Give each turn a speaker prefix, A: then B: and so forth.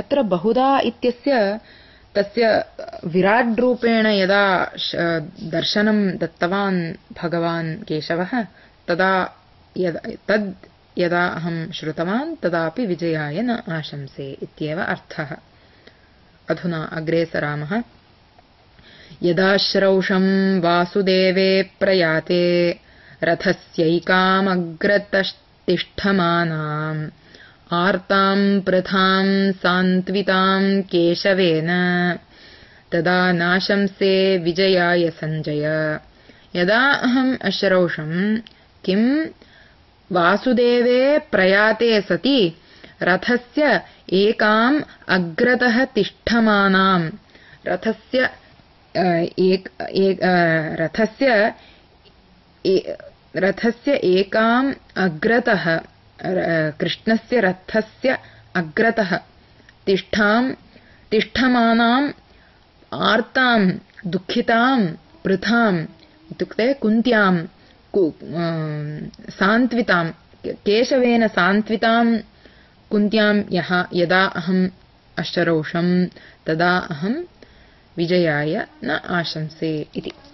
A: अत्र बहुधा इत्यस्य तस्य विराट् रूपेण यदा दर्शनं दत्तवान् भगवान् केशवः तदा यदा अहं श्रुतवान् तदापि विजयाय न आशंसे इत्येव अर्थः। अधुना अग्रे सरामः। यदा श्रौषं वासुदेवे प्रयाते रथस्यैकामग्रततिष्ठमानाम् आर्तां पृथां सान्त्वितां केशवेन तदा नाशंसे विजयाय सञ्जय। यदा अहम् अश्रौषं किं वासुदेवे प्रयाते सति रथस्य एकाम् अग्रतः तिष्ठमानां रथस्य एकाम् अग्रतः कृष्णस्य रथस्य अग्रतः तिष्ठमानाम् आर्तां दुःखितां पृथां इत्युक्ते कुन्त्यां सान्त्वितां केशवेन सान्त्वितां कुन्त्यां यदा अहम् अश्रौषं तदा अहं विजयाय न आशंसे इति।